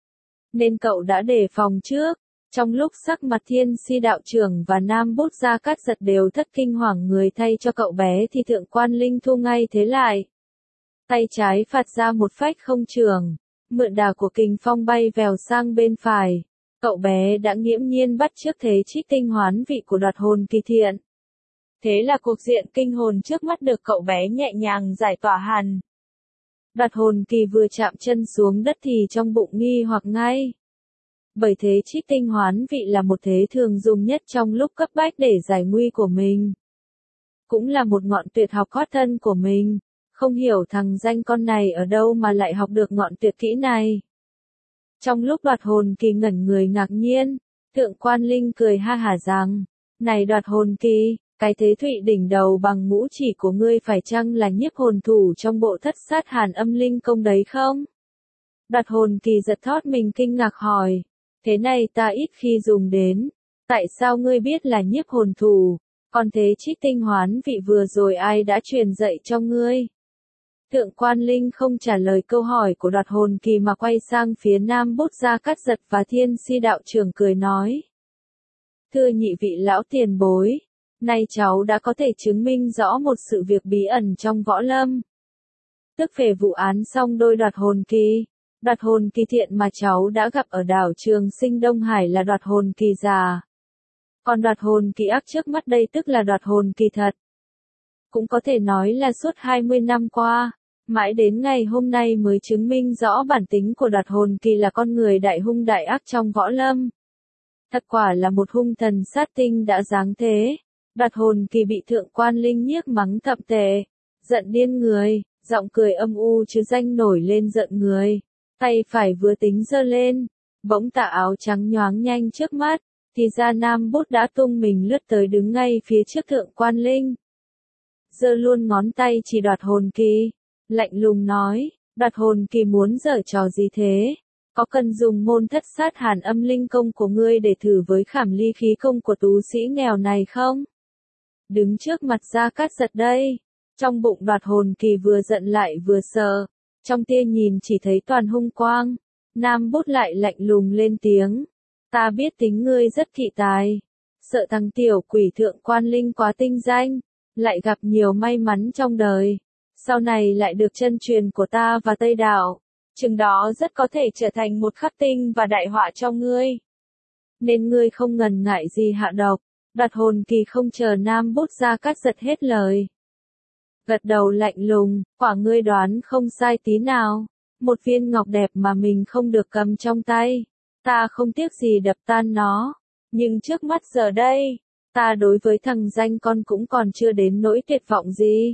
nên cậu đã đề phòng trước. Trong lúc sắc mặt Thiên Si đạo trưởng và Nam Bút Gia Cát Giật đều thất kinh hoảng người thay cho cậu bé thì thượng quan linh thu ngay thế lại. Tay trái phạt ra một phách không trường, mượn đà của kình phong bay vèo sang bên phải. Cậu bé đã nghiễm nhiên bắt chước thế trích tinh hoán vị của đoạt hồn kỳ thiện. Thế là cuộc diện kinh hồn trước mắt được cậu bé nhẹ nhàng giải tỏa hẳn. Đoạt hồn kỳ vừa chạm chân xuống đất thì trong bụng nghi hoặc ngay. Bởi thế trích tinh hoán vị là một thế thường dùng nhất trong lúc cấp bách để giải nguy của mình. Cũng là một ngọn tuyệt học hot thân của mình. Không hiểu thằng danh con này ở đâu mà lại học được ngọn tuyệt kỹ này. Trong lúc đoạt hồn kỳ ngẩn người ngạc nhiên, thượng quan linh cười ha hả rằng, này đoạt hồn kỳ, cái thế thụy đỉnh đầu bằng ngũ chỉ của ngươi phải chăng là nhiếp hồn thủ trong bộ thất sát hàn âm linh công đấy không? Đoạt hồn kỳ giật thót mình kinh ngạc hỏi, thế này ta ít khi dùng đến, tại sao ngươi biết là nhiếp hồn thủ, còn thế trích tinh hoán vị vừa rồi ai đã truyền dạy cho ngươi? Thượng quan linh không trả lời câu hỏi của đoạt hồn kỳ mà quay sang phía Nam Bút Gia Cát Giật và Thiên Si đạo trưởng cười nói. Thưa nhị vị lão tiền bối, nay cháu đã có thể chứng minh rõ một sự việc bí ẩn trong võ lâm. Tức về vụ án song đôi đoạt hồn kỳ. Đoạt hồn kỳ thiện mà cháu đã gặp ở đảo Trường Sinh Đông Hải là đoạt hồn kỳ già. Còn đoạt hồn kỳ ác trước mắt đây tức là đoạt hồn kỳ thật. Cũng có thể nói là suốt hai mươi năm qua, Mãi đến ngày hôm nay mới chứng minh rõ bản tính của Đoạt Hồn Kỳ là con người đại hung đại ác trong võ lâm. Thật quả là một hung thần sát tinh đã giáng thế. Đoạt Hồn Kỳ bị Thượng Quan Linh nhiếc mắng thậm tệ, giận điên người, giọng cười âm u chứ danh nổi lên giận người. Tay phải vừa tính giơ lên, bỗng tà áo trắng nhoáng nhanh trước mắt, thì ra Nam Bút đã tung mình lướt tới đứng ngay phía trước Thượng Quan Linh. Giơ luôn ngón tay chỉ Đoạt Hồn Kỳ, lạnh lùng nói, Đoạt Hồn Kỳ muốn giở trò gì thế? Có cần dùng môn thất sát hàn âm linh công của ngươi để thử với khảm ly khí công của tú sĩ nghèo này không? Đứng trước mặt Gia Cát Giật đây, trong bụng Đoạt Hồn Kỳ vừa giận lại vừa sợ, trong tia nhìn chỉ thấy toàn hung quang. Nam Bút lại lạnh lùng lên tiếng, ta biết tính ngươi rất kỵ tài, sợ thằng tiểu quỷ Thượng Quan Linh quá tinh danh, lại gặp nhiều may mắn trong đời, sau này lại được chân truyền của ta và Tây Đạo, chừng đó rất có thể trở thành một khắc tinh và đại họa cho ngươi. Nên ngươi không ngần ngại gì hạ độc. Đoạt Hồn Kỳ không chờ Nam Bút Gia Cát Giật hết lời, gật đầu lạnh lùng, quả ngươi đoán không sai tí nào, một viên ngọc đẹp mà mình không được cầm trong tay, ta không tiếc gì đập tan nó, nhưng trước mắt giờ đây, ta đối với thằng danh con cũng còn chưa đến nỗi tuyệt vọng gì.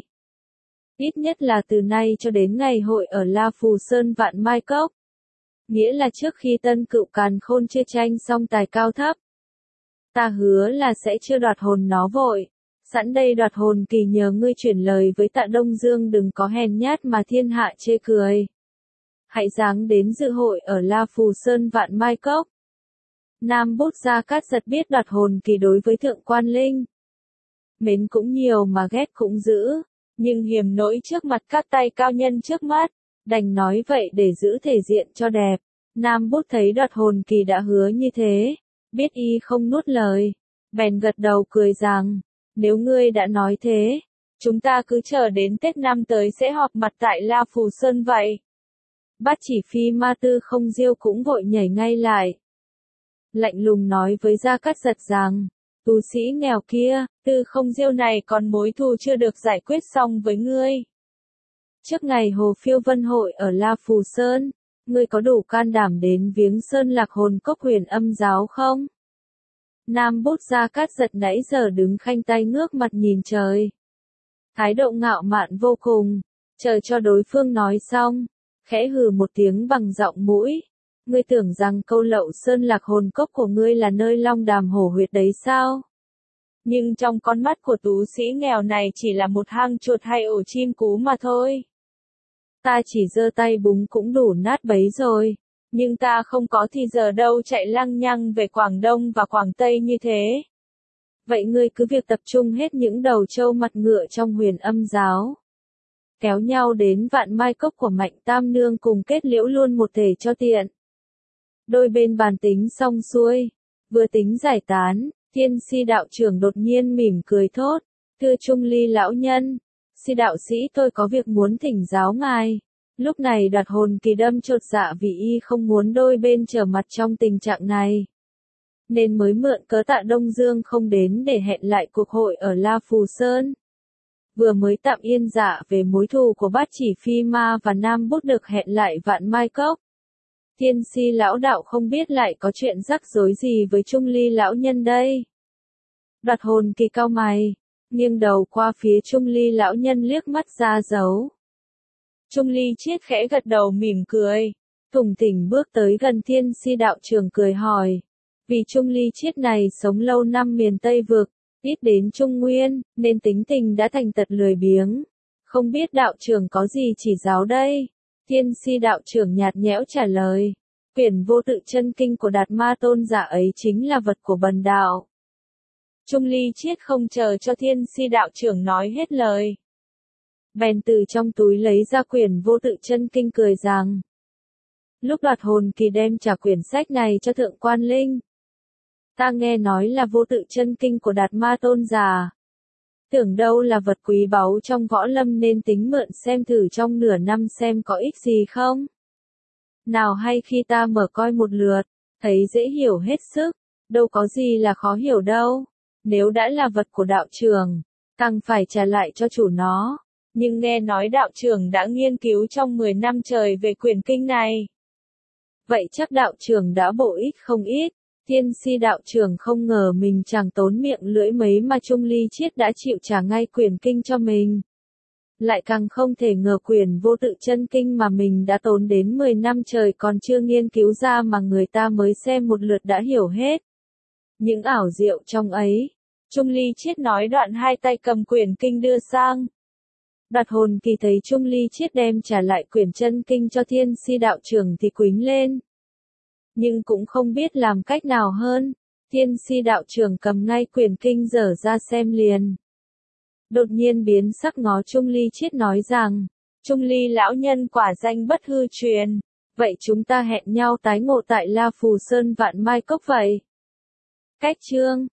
Ít nhất là từ nay cho đến ngày hội ở La Phù Sơn Vạn Mai Cốc. Nghĩa là trước khi Tân Cựu Càn Khôn chia tranh xong tài cao thấp. Ta hứa là sẽ chưa đoạt hồn nó vội. Sẵn đây Đoạt Hồn Kỳ nhờ ngươi chuyển lời với Tạ Đông Dương đừng có hèn nhát mà thiên hạ chê cười. Hãy dáng đến dự hội ở La Phù Sơn Vạn Mai Cốc. Nam Bút Gia Cát Giật biết Đoạt Hồn Kỳ đối với Thượng Quan Linh mến cũng nhiều mà ghét cũng dữ, nhưng hiềm nỗi trước mặt các tay cao nhân trước mắt, đành nói vậy để giữ thể diện cho đẹp. Nam Bút thấy Đoạt Hồn Kỳ đã hứa như thế, biết y không nuốt lời, bèn gật đầu cười rằng, nếu ngươi đã nói thế, chúng ta cứ chờ đến Tết năm tới sẽ họp mặt tại La Phù Sơn vậy. Bát Chỉ Phi Ma Tư Không Diêu cũng vội nhảy ngay lại, lạnh lùng nói với Gia Cát Giật rằng, tu sĩ nghèo kia, Tư Không Diêu này còn mối thù chưa được giải quyết xong với ngươi. Trước ngày Hồ Phiêu Vân hội ở La Phù Sơn, ngươi có đủ can đảm đến viếng Sơn Lạc Hồn Cốc Huyền Âm giáo không? Nam Bút Gia Cát Giật nãy giờ đứng khanh tay ngước mặt nhìn trời, thái độ ngạo mạn vô cùng, chờ cho đối phương nói xong, khẽ hừ một tiếng bằng giọng mũi. Ngươi tưởng rằng câu lậu Sơn Lạc Hồn Cốc của ngươi là nơi long đàm hổ huyệt đấy sao? Nhưng trong con mắt của tú sĩ nghèo này chỉ là một hang chuột hay ổ chim cú mà thôi. Ta chỉ giơ tay búng cũng đủ nát bấy rồi, nhưng ta không có thì giờ đâu chạy lăng nhăng về Quảng Đông và Quảng Tây như thế. Vậy ngươi cứ việc tập trung hết những đầu trâu mặt ngựa trong Huyền Âm giáo, kéo nhau đến Vạn Mai Cốc của Mạnh Tam Nương cùng kết liễu luôn một thể cho tiện. Đôi bên bàn tính xong xuôi, vừa tính giải tán, Thiên Si đạo trưởng đột nhiên mỉm cười thốt, thưa Trung Ly lão nhân, Si đạo sĩ tôi có việc muốn thỉnh giáo ngài. Lúc này Đoạt Hồn Kỳ đâm chột dạ vì y không muốn đôi bên trở mặt trong tình trạng này, nên mới mượn cớ Tạ Đông Dương không đến để hẹn lại cuộc hội ở La Phù Sơn. Vừa mới tạm yên dạ về mối thù của Bát Chỉ Phi Ma và Nam Bút được hẹn lại Vạn Mai Cốc. Thiên Si lão đạo không biết lại có chuyện rắc rối gì với Trung Ly lão nhân đây. Đoạt Hồn Kỳ cau mày, nghiêng đầu qua phía Trung Ly lão nhân liếc mắt ra dấu. Trung Ly Chiết khẽ gật đầu mỉm cười, tủm tỉm bước tới gần Thiên Si đạo trưởng cười hỏi, vì Trung Ly Chiết này sống lâu năm miền Tây Vực, ít đến Trung Nguyên, nên tính tình đã thành tật lười biếng, không biết đạo trưởng có gì chỉ giáo đây. Thiên Si đạo trưởng nhạt nhẽo trả lời, quyển Vô Tự Chân Kinh của Đạt Ma tôn giả ấy chính là vật của bần đạo. Trung Ly Chiết không chờ cho Thiên Si đạo trưởng nói hết lời, bèn từ trong túi lấy ra quyển Vô Tự Chân Kinh cười rằng, lúc Đoạt Hồn Kỳ đem trả quyển sách này cho Thượng Quan Linh, ta nghe nói là Vô Tự Chân Kinh của Đạt Ma tôn giả, tưởng đâu là vật quý báu trong võ lâm nên tính mượn xem thử trong nửa năm xem có ích gì không. Nào hay khi ta mở coi một lượt, thấy dễ hiểu hết sức, đâu có gì là khó hiểu đâu. Nếu đã là vật của đạo trưởng, càng phải trả lại cho chủ nó. Nhưng nghe nói đạo trưởng đã nghiên cứu trong mười năm trời về quyển kinh này. Vậy chắc đạo trưởng đã bổ ích không ít. Tiên si đạo trưởng không ngờ mình chẳng tốn miệng lưỡi mấy mà Trung Ly Chiết đã chịu trả ngay quyển kinh cho mình. Lại càng không thể ngờ quyển vô tự chân kinh mà mình đã tốn đến mười năm trời còn chưa nghiên cứu ra mà người ta mới xem một lượt đã hiểu hết. Những ảo diệu trong ấy. Trung Ly Chiết nói đoạn hai tay cầm quyển kinh đưa sang. Đoạt Hồn Kỳ thấy Trung Ly Chiết đem trả lại quyển chân kinh cho Thiên Si đạo trưởng thì quýnh lên. Nhưng cũng không biết làm cách nào hơn. Thiên Si đạo trưởng cầm ngay quyển kinh dở ra xem liền. Đột nhiên biến sắc ngó Trung Ly Chiết nói rằng, Trung Ly lão nhân quả danh bất hư truyền, vậy chúng ta hẹn nhau tái ngộ tại La Phù Sơn Vạn Mai Cốc vậy. Cách chương